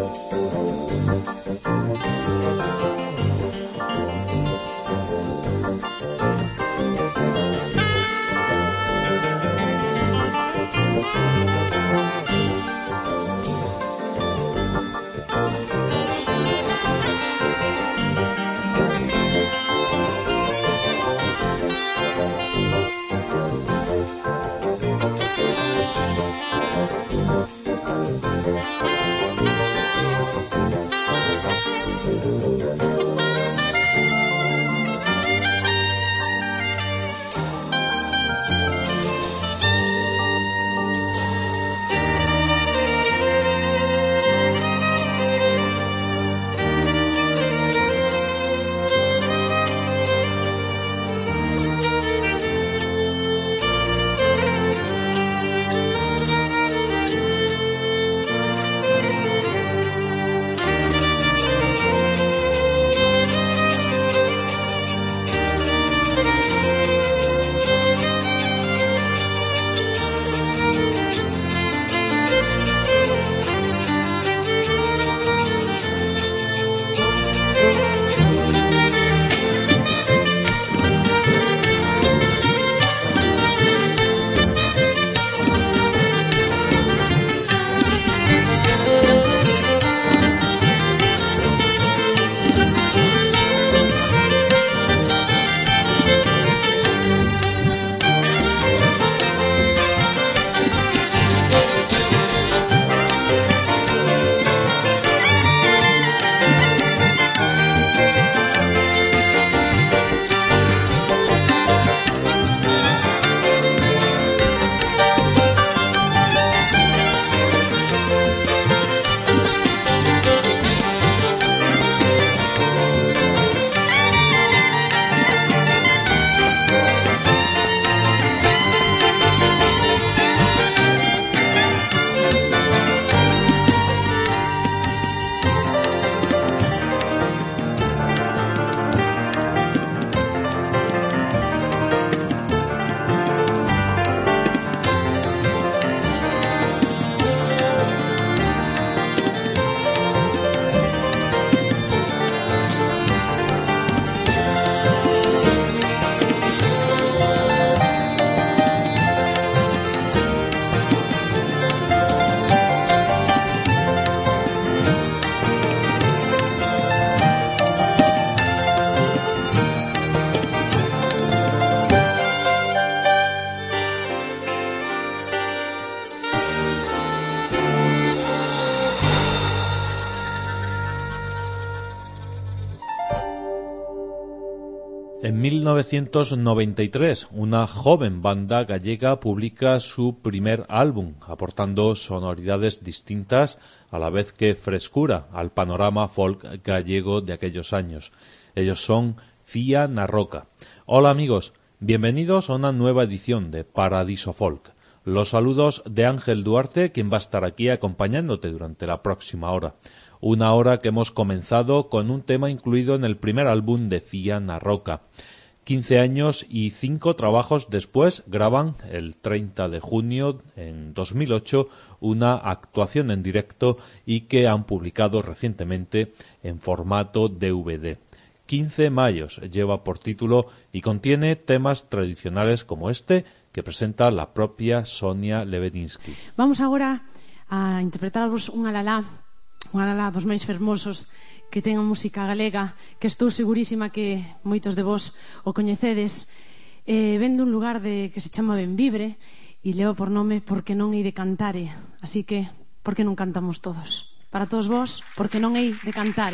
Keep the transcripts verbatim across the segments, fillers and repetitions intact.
En mil novecientos noventa y tres, una joven banda gallega publica su primer álbum, aportando sonoridades distintas a la vez que frescura al panorama folk gallego de aquellos años. Ellos son Fía na Roca. Hola amigos, bienvenidos a una nueva edición de Paradiso Folk. Los saludos de Ángel Duarte, quien va a estar aquí acompañándote durante la próxima hora. Una hora que hemos comenzado con un tema incluido en el primer álbum de Fía na Roca. quince años y cinco trabajos después graban el treinta de junio en dos mil ocho una actuación en directo y que han publicado recientemente en formato D V D. quince mayos lleva por título y contiene temas tradicionales como este que presenta la propia Sonia Lebedinsky. Vamos agora a interpretaros un alalá, un alalá dos máis fermosos que ten a música galega, que estou segurísima que moitos de vos o coñecedes. Eh, ven dun lugar de, que se chama Benvibre e leva por nome Porque non hei de cantare. Así que, por que non cantamos todos? Para todos vos, Porque non hei de cantare.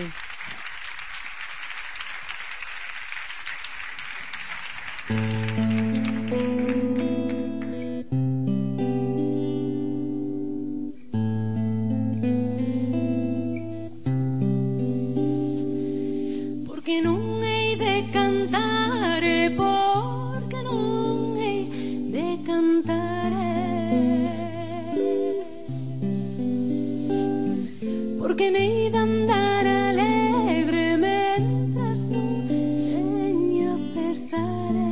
Porque nei de andar alegre mentras non teño pesare.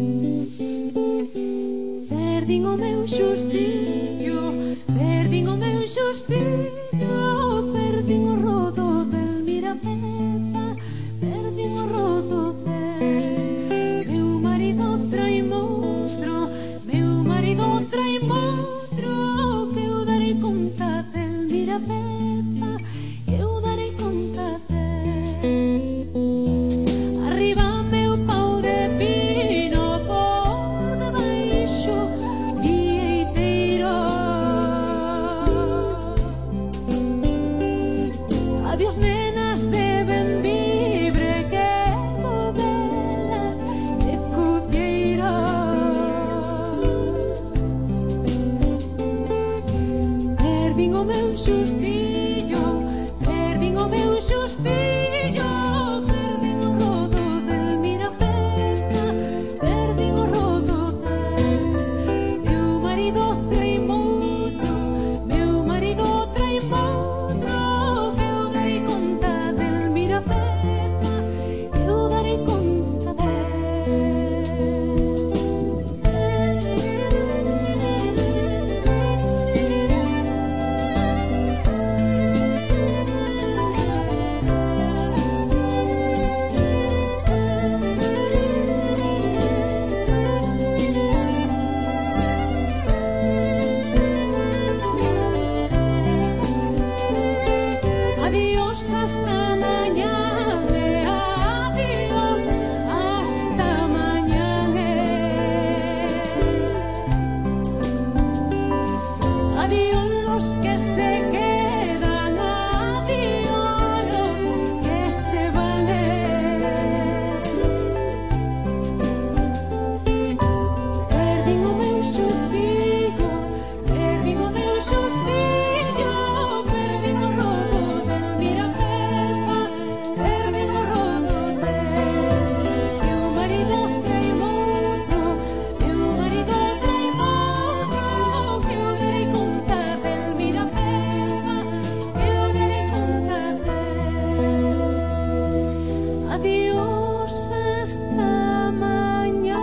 Perdín o meu xustillo, perdín o meu xustillo, perdín o rodo del Mirapeta, perdín o rodo del meu marido trai monstro, meu marido trai monstro, que eu darei conta del Mirapeta, que eu darei conta del. Arriba meu pau de pino por debaixo, vieiteiro. Adiós nenas de Benvibre, que bobelas de Cudieiro. Perdín o meu xustillo, perdín o meu xustillo, perdín o rodo del Mirapeta, perdín o rodo del meu marido trai moutro, meu marido trai moutro, que eu darei conta del Mirapeta, que eu darei conta del. Adiós hasta mañana, adiós hasta mañana. Adiós los que se quedan, adiós los que se van. Perdín o meu xustillo, perdín o meu xustillo, perdín o rodo del Mirapeta, perdín o rodo del meu marido trai moutro, meu marido trai moutro, que eu darei conta del Mirapeta, que eu darei conta del. Adiós hasta mañana.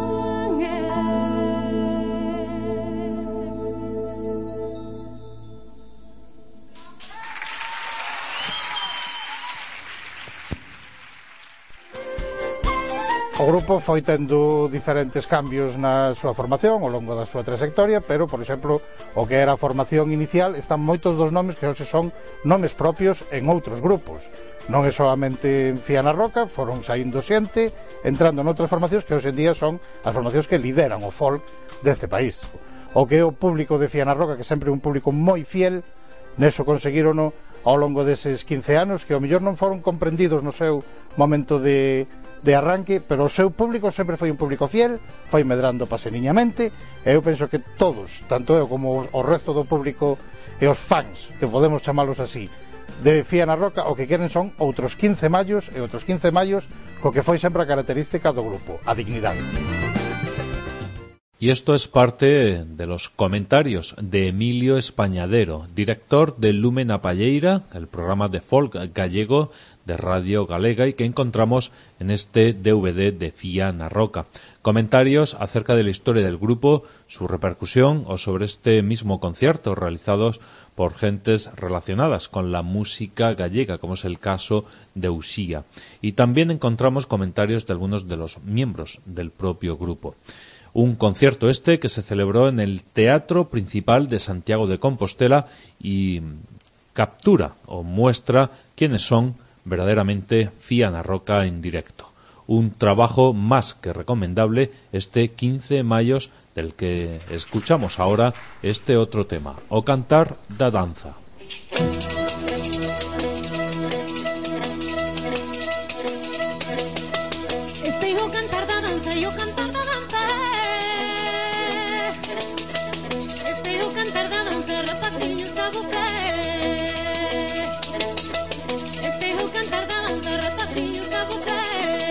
O grupo foi tendo diferentes cambios na súa formación ao longo da súa trayectoria, pero, por exemplo, o que era a formación inicial, están moitos dos nomes que hoxe son nomes propios en outros grupos. Non é solamente en Fía na Roca, foron saindo xente, entrando noutras formacións que hoxe en día son as formacións que lideran o folk deste país. O que é o público de Fía na Roca, que sempre é un público moi fiel, neso conseguirono ao longo deses quince anos, que ao mellor non foron comprendidos no seu momento de de arranque, pero o seu público sempre foi un público fiel, foi medrando paseniñamente, e eu penso que todos, tanto eu como o resto do público e os fans, que podemos chamalos así, de Fía na Roca, o que queren son outros quince mallos e outros quince mallos co que foi sempre a característica do grupo, a dignidade. Y esto es parte de los comentarios de Emilio Españadero, director de Lumen a Palleira, el programa de folk gallego de Radio Galega, y que encontramos en este D V D de Fía na Roca. Comentarios acerca de la historia del grupo, su repercusión o sobre este mismo concierto realizados por gentes relacionadas con la música gallega, como es el caso de Uxía. Y también encontramos comentarios de algunos de los miembros del propio grupo. Un concierto este que se celebró en el Teatro Principal de Santiago de Compostela y captura o muestra quiénes son verdaderamente Fía na Roca en directo. Un trabajo más que recomendable este quince de maio, del que escuchamos ahora este otro tema, O Cantar da Danza. Este o cantar da danza, e o cantar da danza, este o cantar da danza, rapaciños a bufe. Este o cantar da danza, rapaciños a bufe.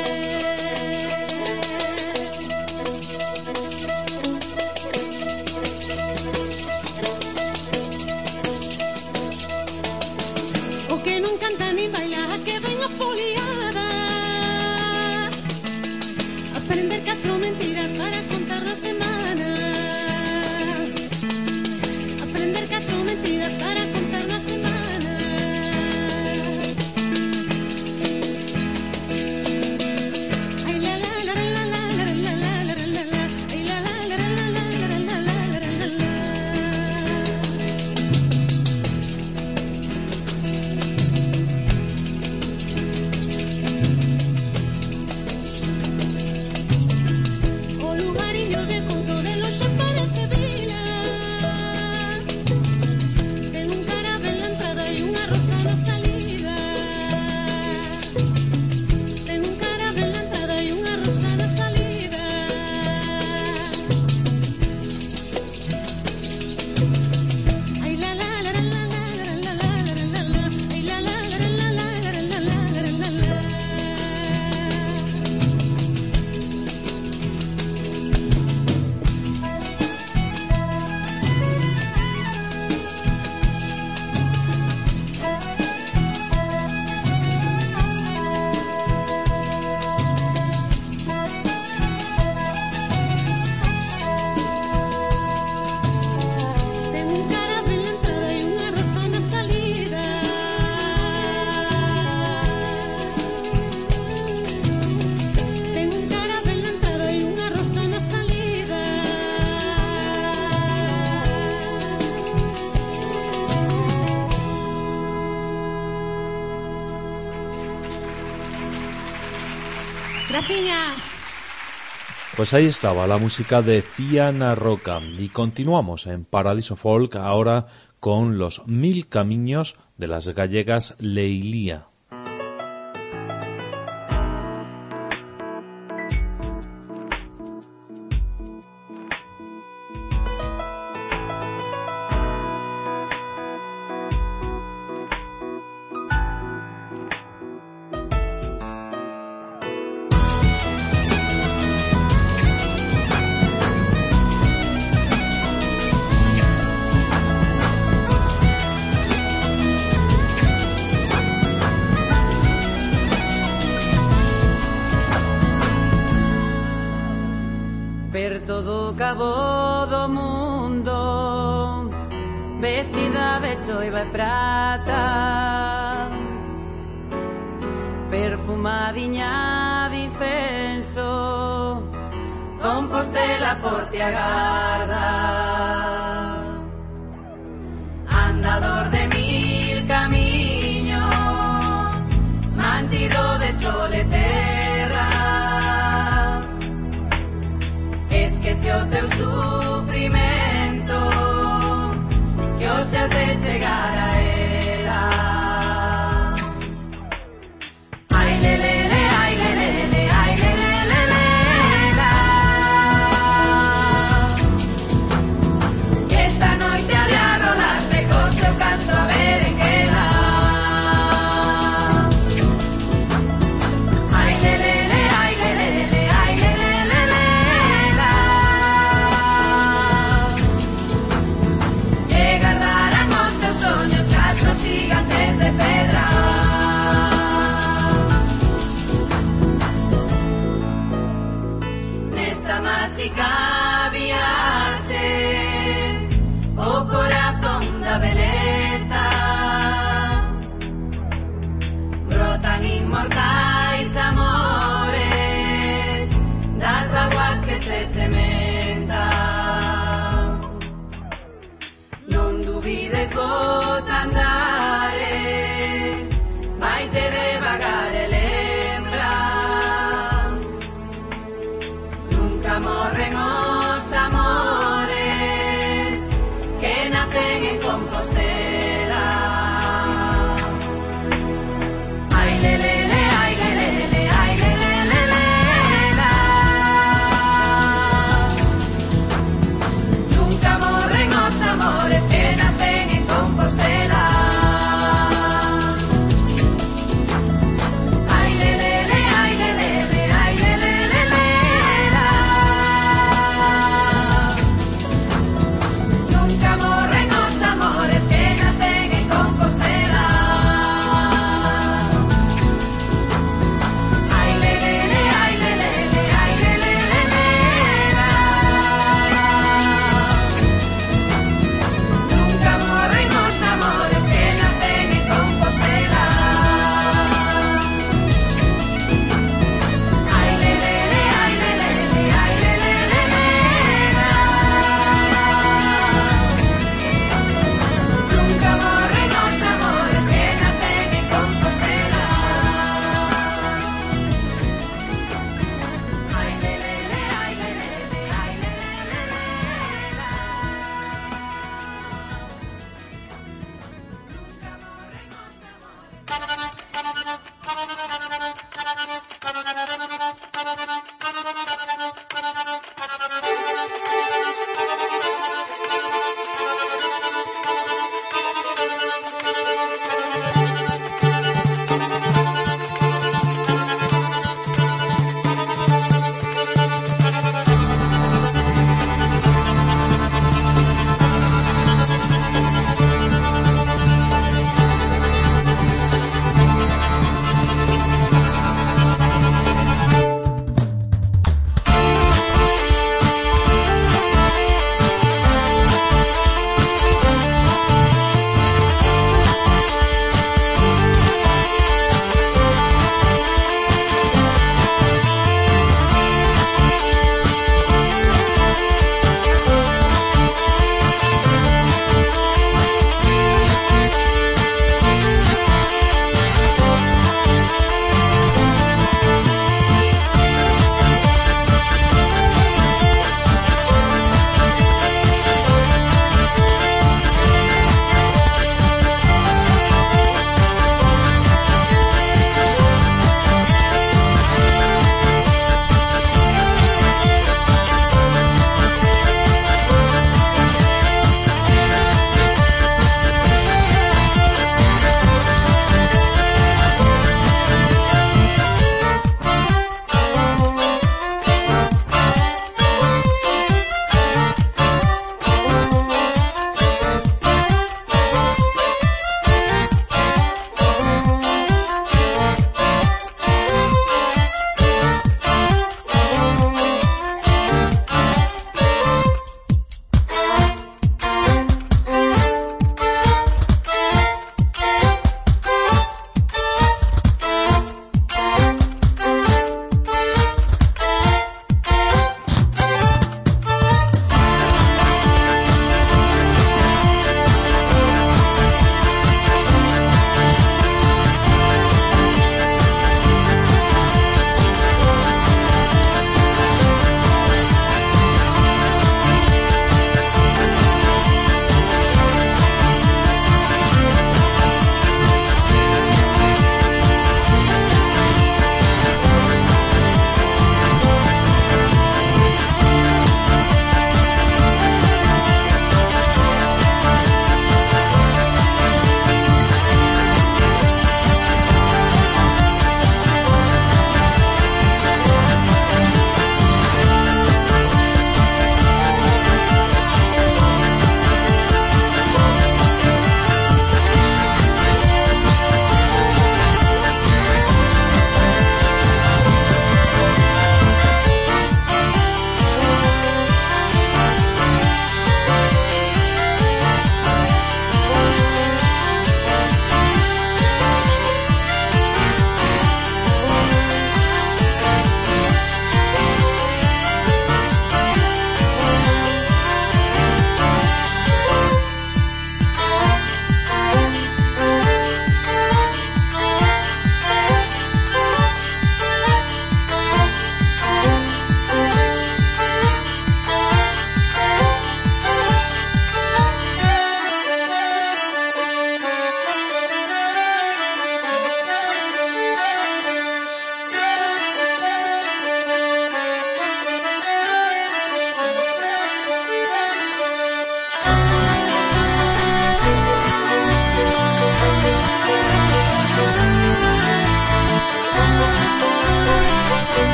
O que non canta nin baila, que ven a foliada. Aprender catro mentiras para contar la semana. Aprender catro mentiras para Graciñas. Pues ahí estaba la música de Fiana Roca y continuamos en Paradiso Folk ahora con los Mil Camiños de las gallegas Leilía. Per todo o cabo do mundo, vestida de choiva e prata, perfumadiña de incenso, Compostela por te agarda. Andador de mil camiños, mantido de sol e terra, esqueció teu sufrimento, que os has de chegar a ela. Ai lelele, ai lelele, ai lelele, lela. Que esta noite ha de arrolarte co seu canto a berenguela. Ai lelele, ai lelele, ai lelele, lela. Que guardarán os teus ollos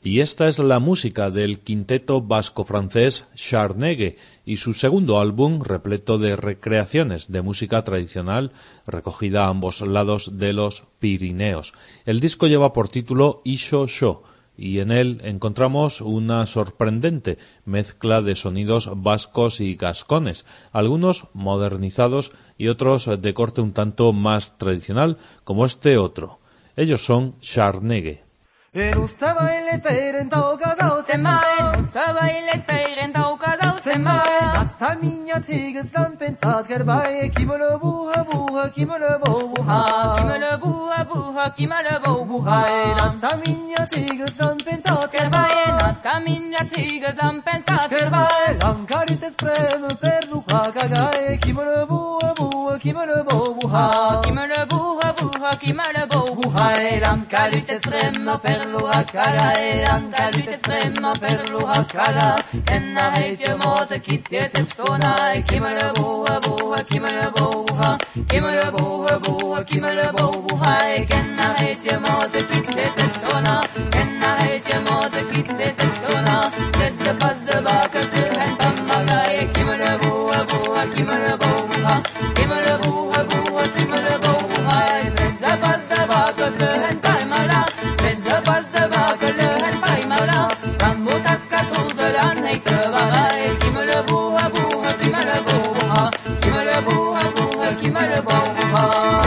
Y esta es la música del quinteto vasco-francés Charnegue y su segundo álbum repleto de recreaciones de música tradicional recogida a ambos lados de los Pirineos. El disco lleva por título Ixo Xo y en él encontramos una sorprendente mezcla de sonidos vascos y gascones, algunos modernizados y otros de corte un tanto más tradicional, como este otro. Ellos son Charnegue. En usta baile perentau casau Sema, en usta baile perentau casau sema. Natta minha tiges lan pensat ker bai kimolo buha buha kimolo buha Kimele buha buha, kimele bo buha. Natta minha tiges lan pensat ker Kerbaie bai nat caminja tigas am pensat ker bai lan carites prem per luca cagai kimolo buha buha kimolo buha Kimele buha buha, kimele bo buha. buha lan carites prem per luca cagai lan carites prem per luca caga Enna heitje mote kitjes estona. Kimele buha buha, kimele bo buha. Kimele buha buha, kimele bo buha. Enna heitje mote kitjes estona. Enna heitje mote kitjes estona. Let's pass the bakas to and pamala. Kimele buha buha, kimele bo buha. Kimele buha buha, kimele bo buha. Let's pass the bakas to and pamala. Let's pass the bakas to and pamala. Van mutat katuzalan hey kebara. Kimele buha buha, kimele bo buha. Kimele buha buha, kimele bo buha.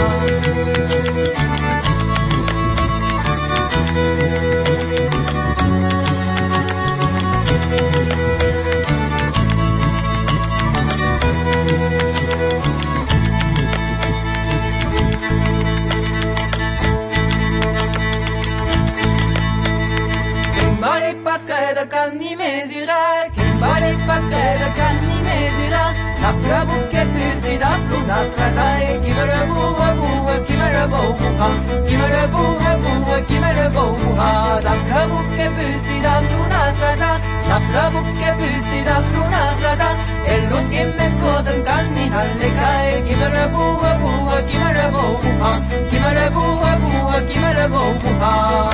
Kimbari pascada canni mesura, kimbari pascada canni mesura. La prabu che pesi da pluna srazai, kimere buha buha, kimere buha, kimere buha buha, kimere buha. La prabu che pesi da pluna sraza, la prabu che pesi da pluna sraza. E los che me scodan canni alle cae, kimere buha buha, kimere buha, kimere buha buha, kimere buha.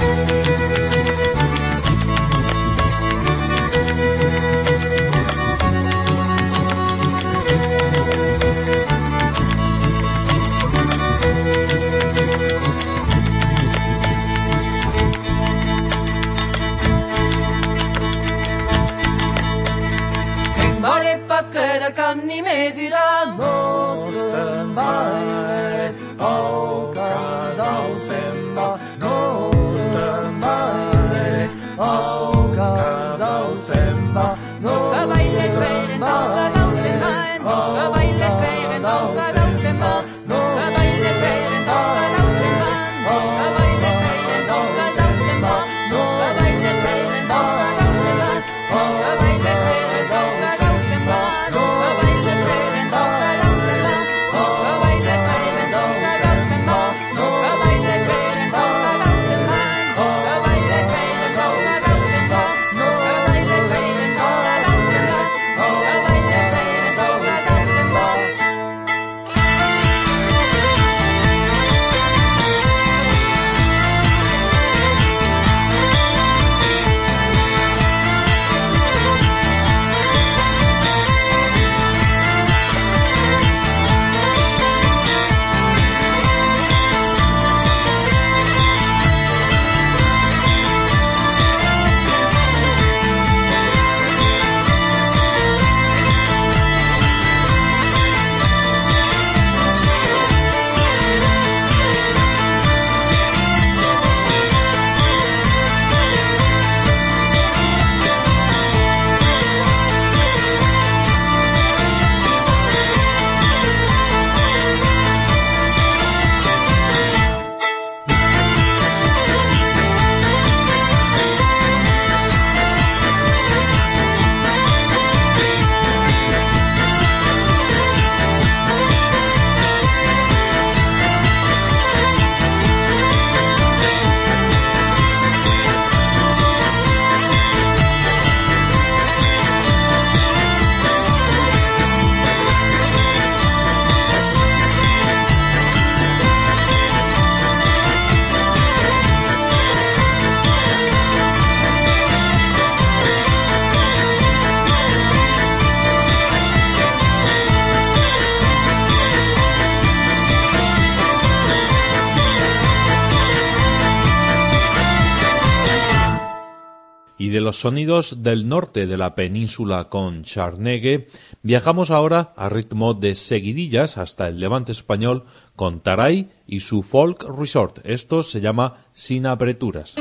Vale pascada canni mesi la nostra baile o casau semba nostra baile o casau semba nostra baile per no casau semba nostra baile per no casau semba nostra baile per no casau semba nostra baile per no casau semba nostra baile per no casau semba nostra baile per no casau semba. Y de los sonidos del norte de la península con Charnegue, viajamos ahora a ritmo de seguidillas hasta el levante español con Taray y su Folk Resort. Esto se llama Sin Apreturas.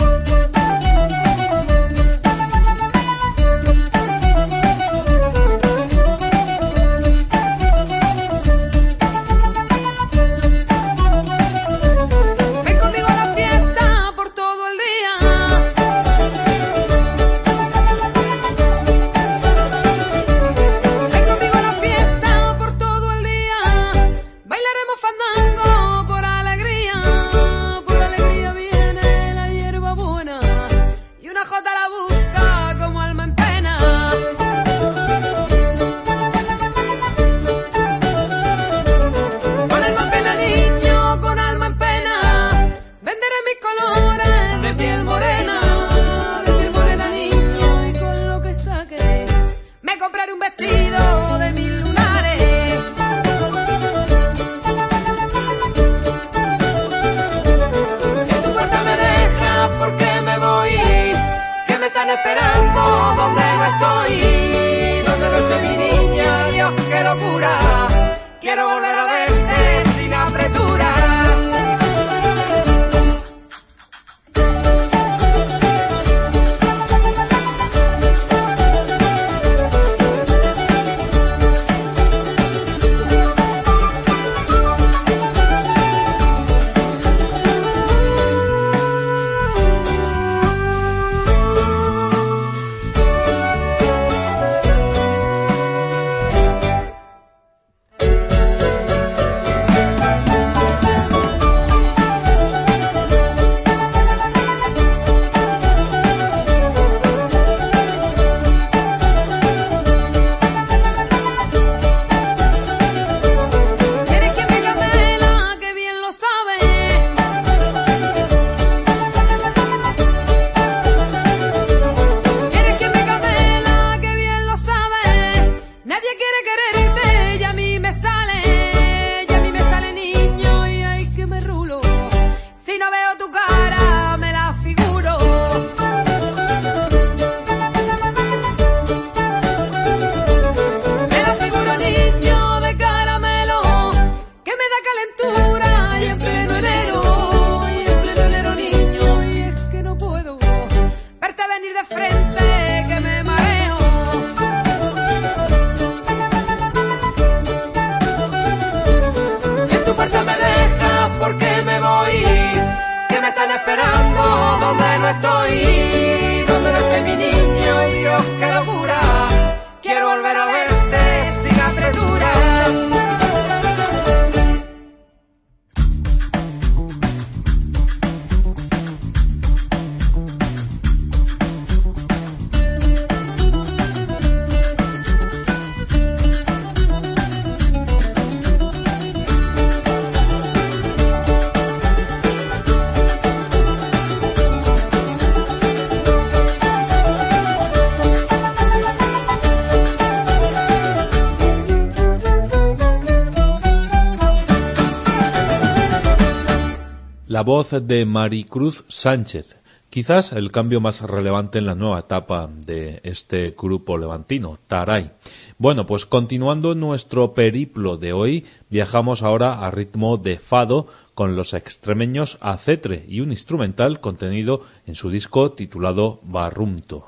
La voz de Maricruz Sánchez, quizás el cambio más relevante en la nueva etapa de este grupo levantino, Taray. Bueno, pues continuando nuestro periplo de hoy, viajamos ahora a ritmo de fado con los extremeños Acetre y un instrumental contenido en su disco titulado Barrunto.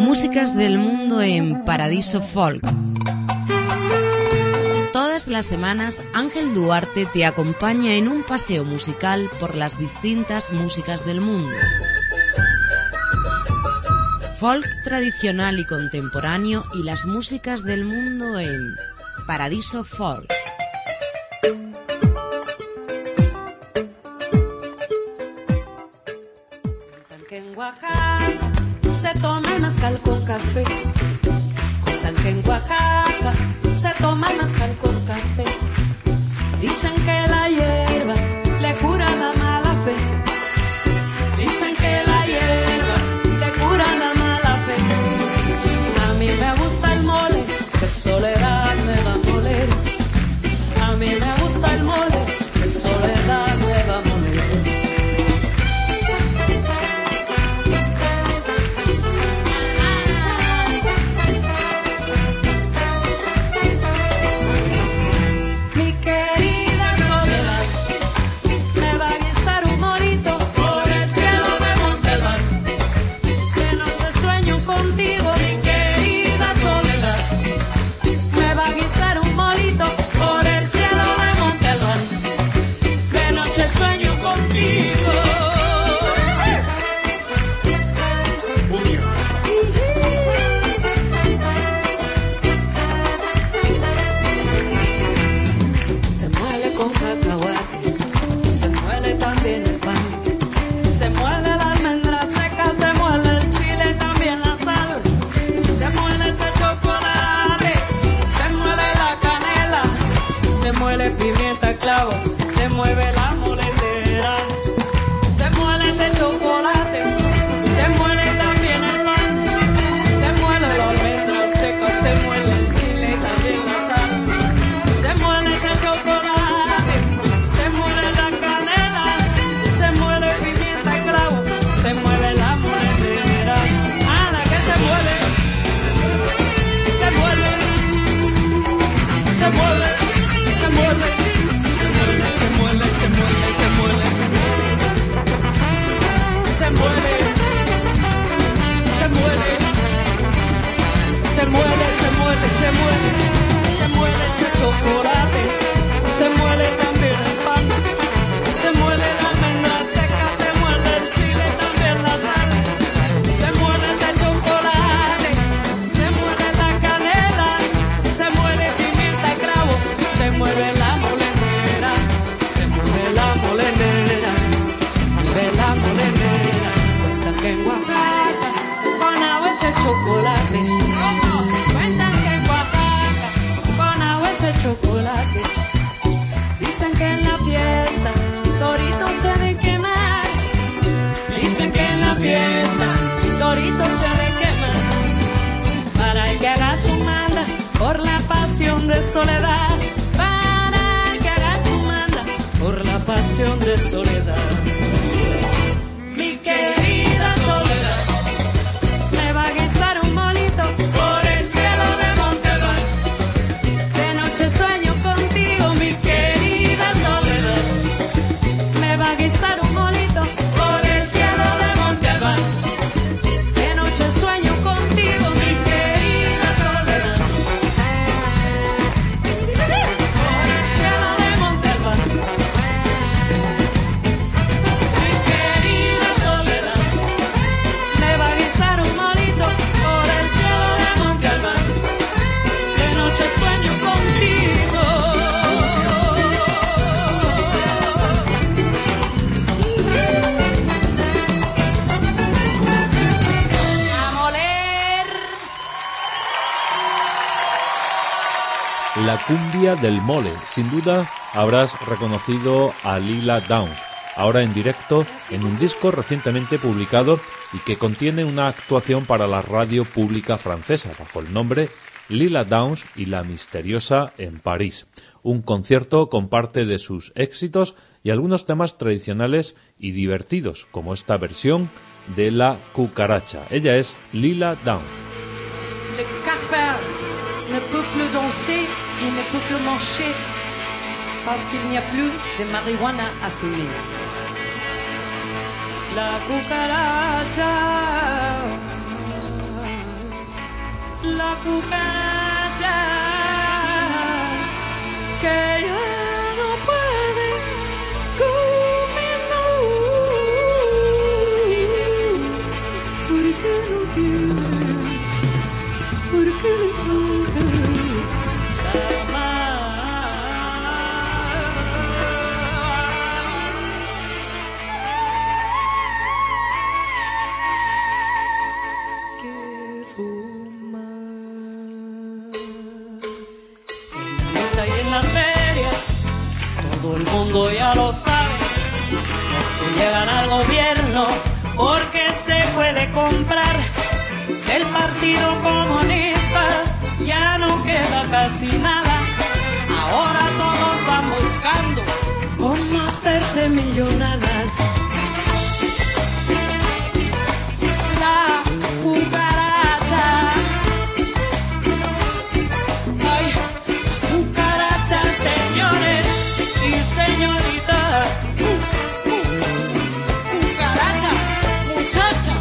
Músicas del mundo en Paradiso Folk. Todas las semanas, Ángel Duarte te acompaña en un paseo musical por las distintas músicas del mundo. Folk tradicional y contemporáneo y las músicas del mundo en Paradiso Folk. Que en Oaxaca se toma el mezcal con café. Cuentan que en Oaxaca se toma el mezcal con café. Dicen que la hierba le cura la mala fe. Dicen que la hierba le cura la mala fe. A mí me gusta el mole, que soledad me va a moler. A mí me gusta el mole, que soledad me va a moler. Pimienta, clavo, se mueve la moletera, se muele ese chocolate, se muele también el pan, se muele la almendra seca, se muele el chile, también la sal, se muele ese chocolate, se muele la canela, se muele pimienta, clavo, se mueve la moletera, Ana que se mueve, se mueve, se mueve. Se mueve, se mueve, se mueve, se mueve, se mueve, se mueve, se mueve, se mueve, se mueve, se mueve, se mueve ese chocolate, se mueve también el pan, se mueve la almendra seca, se mueve el chile, también la sal, se mueve ese chocolate, se mueve la canela, se mueve pimienta, clavo, se mueve la molenera, se mueve la molenera, se mueve la molenera. Cuentan que en Oaxaca con agua ese chocolate. Cuentan que en Oaxaca con agua ese chocolate. Dicen que en la fiesta toritos se han de quemar. Dicen que en la fiesta toritos se han de quemar. Para el que haga su manda por la pasión de soledad. Por la pasión de soledad. Mi querida soledad, me va a guisar un molito por el cielo de Montalbán. De noche sueño contigo, mi querida soledad, me va a guisar un molito por el cielo de Montalbán. De noche sueño contigo, mi querida soledad, por el cielo de Montalbán. La cumbia del mole. Sin duda habrás reconocido a Lila Downs, ahora en directo en un disco recientemente publicado y que contiene una actuación para la radio pública francesa bajo el nombre Lila Downs y la Misteriosa en París. Un concierto con parte de sus éxitos y algunos temas tradicionales y divertidos, como esta versión de La Cucaracha. Ella es Lila Downs. Le cafard ne peut plus danser, il ne peut plus manger, parce qu'il n'y a plus de marijuana à fumer. La cucaracha la cucaracha que ya no puede comer, no, porque no tiene, porque le falta la mar. Que fumar en la mesa y en la feria, todo el mundo ya lo sabe. Los que llegan al gobierno porque se puede comprar. Del Partido Comunista ya no queda casi nada. Ahora todos van buscando cómo hacerse millonadas. La cucaracha, ay, cucaracha, señores y señoritas. Uh, uh, cucaracha, muchacha.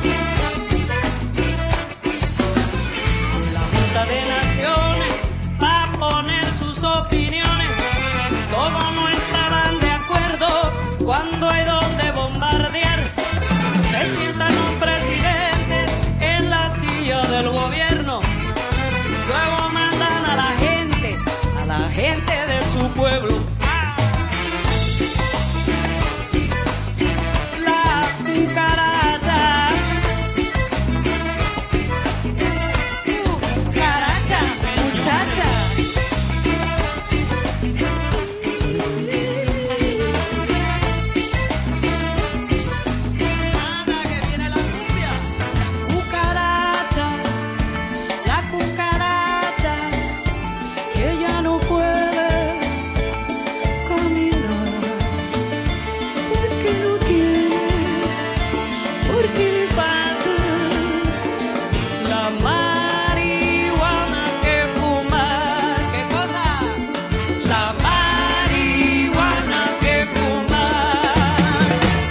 La Junta de Naciones va a poner sus opiniones. Todos no estarán de acuerdo cuando hay donde bombardear. Se sientan un presidente en la silla del gobierno. Luego mandan a la gente, a la gente de su pueblo. La cucaracha, cucaracha, muchacha. Anda que viene la cumbia. Cucaracha, la cucaracha que ya no puede caminar porque no tiene, porque le falta la marihuana que fumar. ¿Qué cosa? La marihuana que fumar.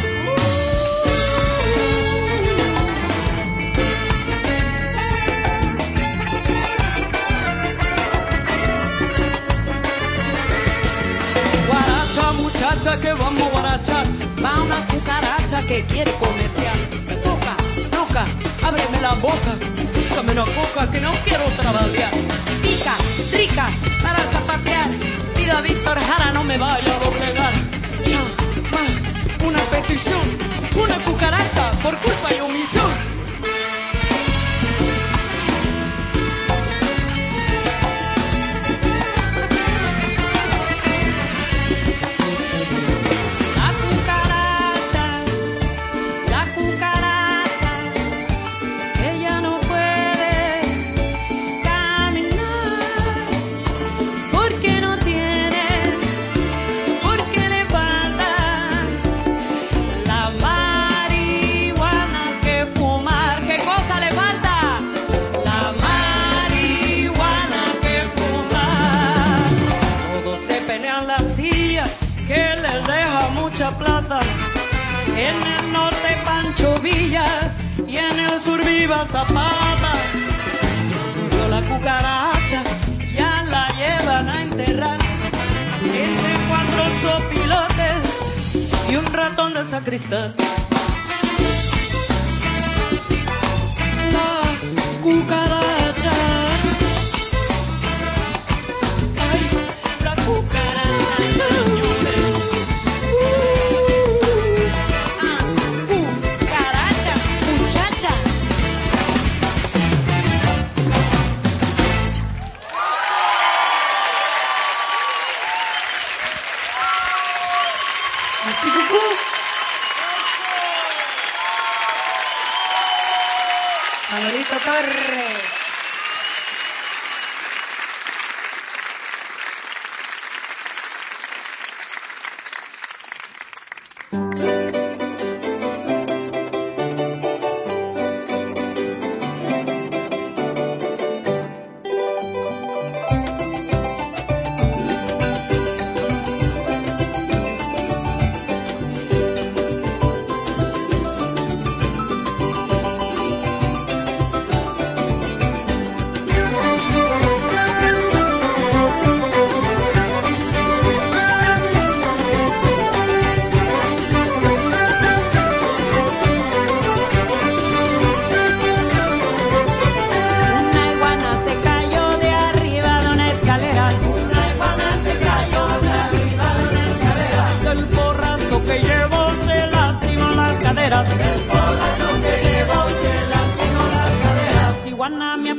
Guaracha, muchacha, que vamos a guarachar. Va una cucaracha que quiere comerciar. Toca, toca, ábreme la boca. Búscame una coca que no quiero trabajar. Pica, rica, para zapatear. Pido a Víctor Jara no me vaya a doblegar. Ya, va, una petición. Una cucaracha por culpa y omisión. La cucaracha, la cucaracha, ella no puede caminar porque no tiene, porque le falta la marihuana que fumar. ¿Qué cosa le falta? La marihuana que fumar. Todos se pelean la silla que les deja mucha plata. En el norte Pancho Villa y en el sur Viva Zapata. Pero la cucaracha ya la llevan a enterrar entre cuatro sopilotes y un ratón de sacristán. La cucaracha, ay, la cucaracha, señores. Uh, ah, cucaracha, muchacha. Así, cucú. Manolito Torres.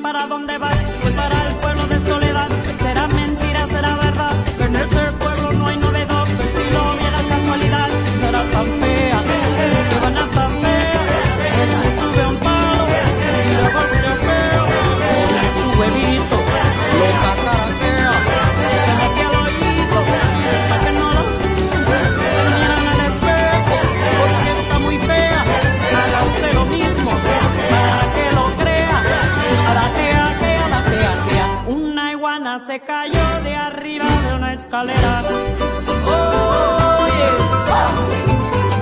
para dónde vas, voy para el pueblo de Soledad. Será mentira, será verdad, que en ese pueblo no hay novedad. Que si lo viera casualidad, será tan fea, que van a tan fea, que se sube a un palo y luego se apea, pone su huevito, lo cacaraquea, se mete al oído, para que no lo se miran al espejo, porque está muy fea. Haga usted lo mismo, para que lo crea. A la fea, fea, la fea, fea. Una iguana se cayó de arriba de una escalera. Oh, yeah.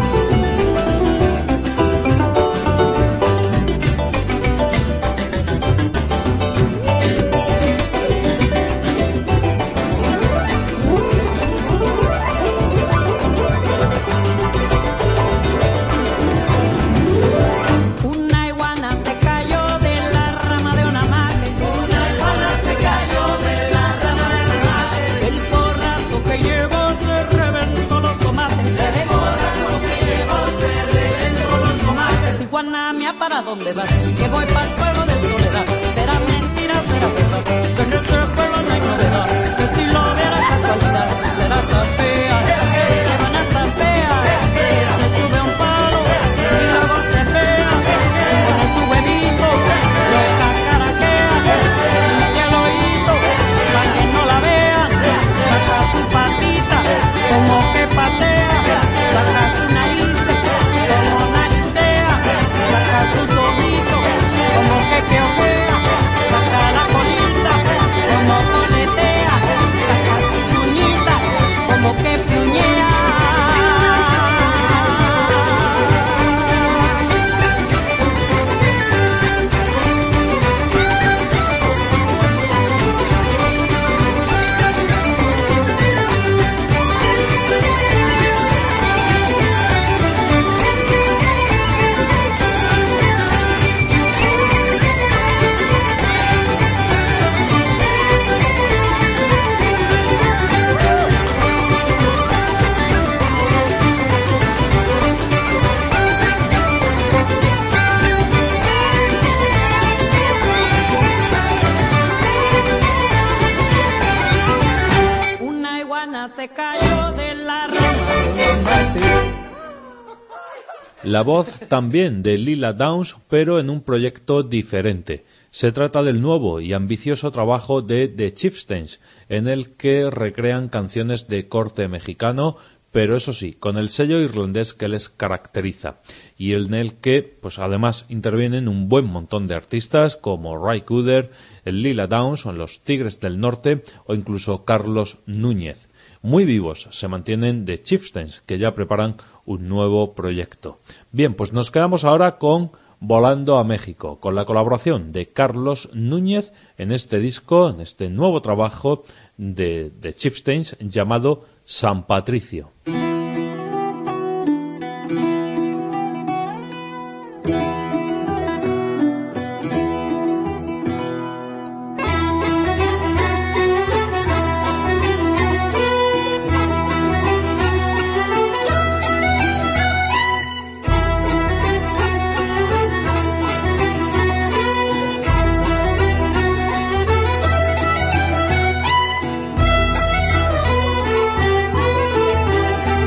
¿Para dónde vas? Que voy para el pueblo de Soledad. Será mentira, será verdad, que en ese pueblo no hay novedad. Que si lo viera casualidad, será tan fea, que van a tan fea, que se sube a un palo y luego se pega, pone su huevito, lo cacaraquea, se mete al oído, para que no la vean, saca su patita, como que patea, saca su nariz, como naricea, saca sus ojitos, como que que ojea, saca la colita, como coletea, saca sus uñitas, como que puñea. Se cayó de la rama de un mate. La voz también de Lila Downs, pero en un proyecto diferente. Se trata del nuevo y ambicioso trabajo de The Chieftains, en el que recrean canciones de corte mexicano, pero eso sí, con el sello irlandés que les caracteriza, y en el que, pues además, intervienen un buen montón de artistas como Ray Cooder, el Lila Downs o los Tigres del Norte o incluso Carlos Núñez. Muy vivos se mantienen The Chieftains, que ya preparan un nuevo proyecto. Bien, pues nos quedamos ahora con Volando a México, con la colaboración de Carlos Núñez en este disco, en este nuevo trabajo de The Chieftains llamado San Patricio. Thank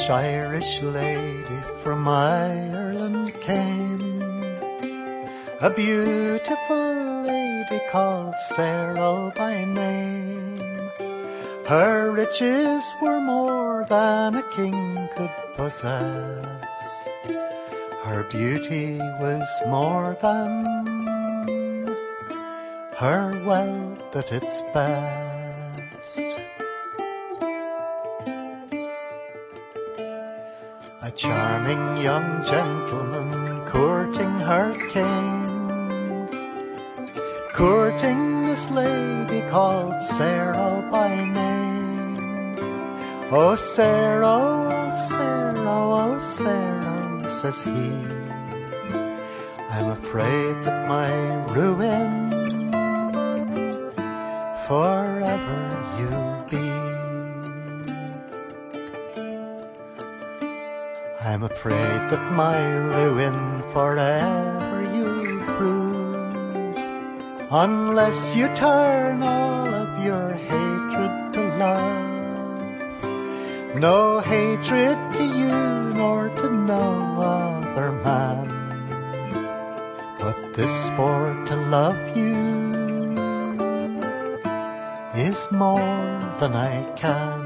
Rich Irish lady from Ireland came, a beautiful lady called Sarah by name. Her riches were more than a king could possess. Her beauty was more than her wealth at its best. A charming young gentleman courting her came, courting this lady called Sarah by name. Oh Sarah, oh Sarah, oh Sarah, says he, I'm afraid that my ruin forever you'll be. I'm afraid that my ruin forever you'll prove, unless you turn all of your hatred to love. No hatred to you nor to no other man, but this for to love you is more than I can.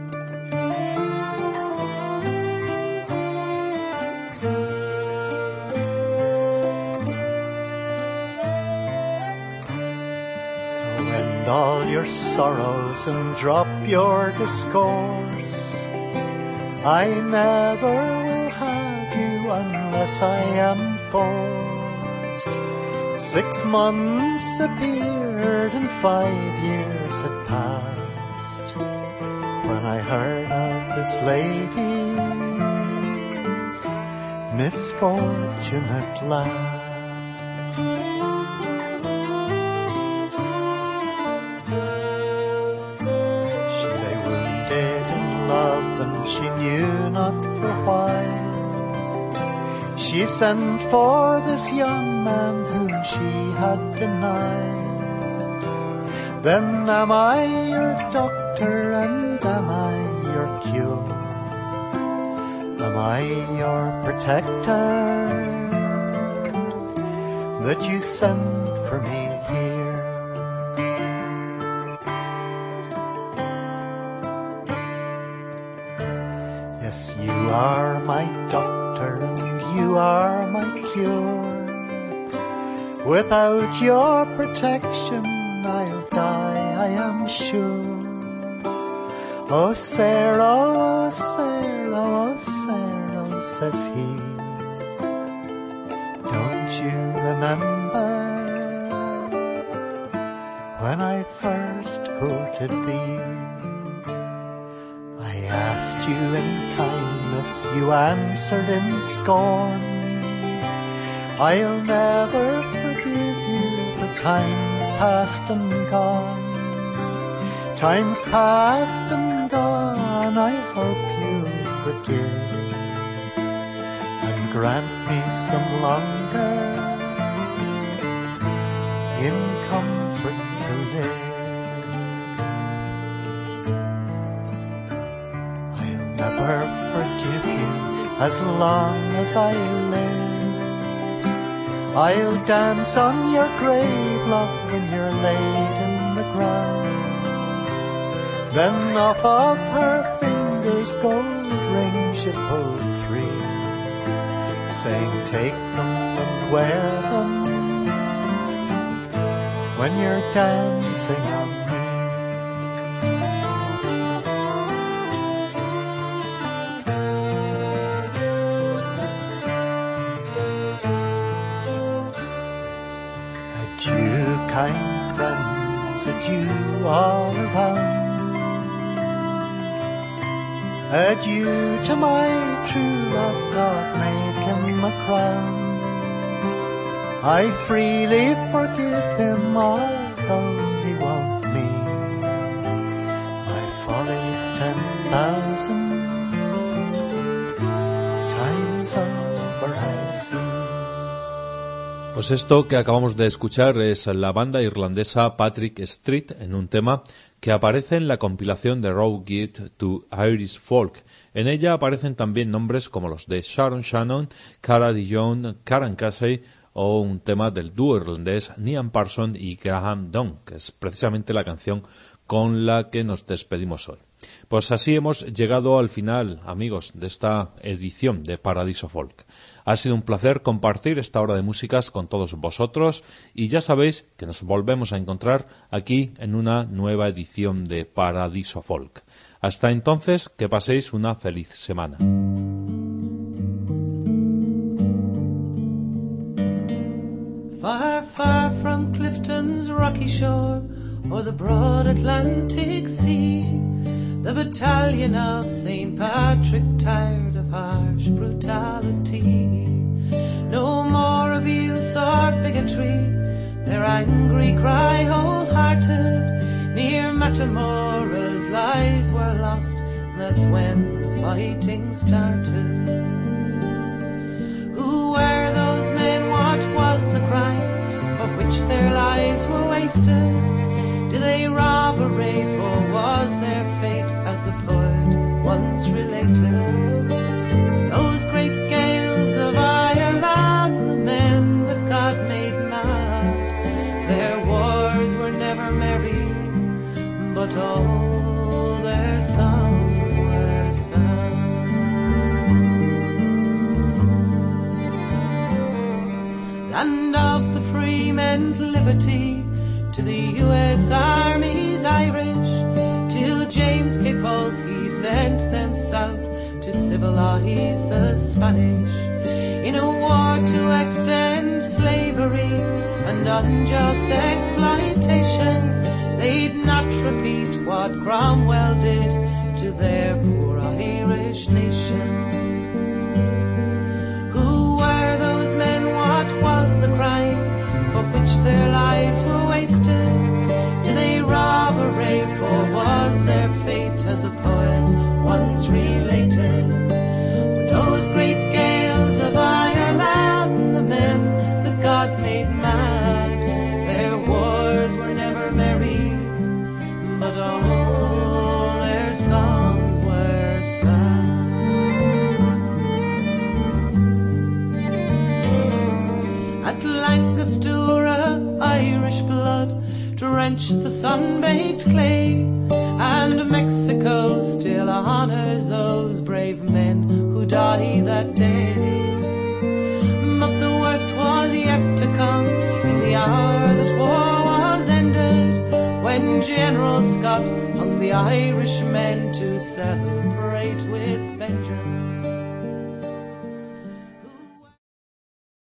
So end all your sorrows and drop your discourse. I never will have you unless I am forced. Six months appeared and five years had passed when I heard of this lady's misfortune at last. She lay wounded in love and she knew not for why. She sent for this young man whom she had denied. Then am I your doctor and am I your cure? Am I your protector that you send for me here? Yes, you are my doctor and you are my cure. Without your protection I'll die, I am sure. Oh Sarah, oh Sarah, oh Sarah, says he, don't you remember when I first courted thee? I asked you in kindness, you answered in scorn. I'll never forgive you for times past and gone. Times past and gone, I hope you'll forgive and grant me some longer in comfort to live. I'll never forgive you as long as I live. I'll dance on your grave, love, when you're laid in the ground. Then off of her fingers gold rings you pulled three, saying take them and wear them when you're dancing on me. Adieu, kind friends, adieu all around. Adieu to my true love, God make him a crown. I freely forgive him although he won't me. My follies ten thousand times over I see. Pues esto que acabamos de escuchar es la banda irlandesa Patrick Street en un tema que aparece en la compilación de Road Guide to Irish Folk. En ella aparecen también nombres como los de Sharon Shannon, Cara Dijon, Karen Casey o un tema del dúo irlandés Niall Parsons y Graham Dunn, que es precisamente la canción con la que nos despedimos hoy. Pues así hemos llegado al final, amigos, de esta edición de Paradiso Folk. Ha sido un placer compartir esta hora de músicas con todos vosotros y ya sabéis que nos volvemos a encontrar aquí en una nueva edición de Paradiso Folk. Hasta entonces, que paséis una feliz semana. Far, far from Clifton's rocky shore or the broad Atlantic Sea, the battalion of Saint Patrick tired of harsh brutality. No more abuse or bigotry, their angry cry wholehearted. Near Matamora's lives were lost, that's when the fighting started. Who were those men, what was the crime for which their lives were wasted? Did they rob or rape, or was their fate as the poet once related? Those great gales of Ireland, the men that God made mad, their wars were never merry, but all their songs were sad. Land of the free meant liberty to the U S Army's Irish, till James K. Polk he sent them south to civilize the Spanish. In a war to extend slavery and unjust exploitation, they'd not repeat what Cromwell did to their poor Irish nation. Who were those men, what was the crime for which their lives were wasted? Did they rob or rape, or was their fate as the poets once related? With those great gales of Ireland, the men that God made mad, their wars were never merry, but all their songs were sad. At Langostura, Irish blood drenched the sun-baked clay, and Mexico still honors those brave men who died that day. But the worst was yet to come in the hour that war was ended, when General Scott hung the Irishmen to celebrate with vengeance.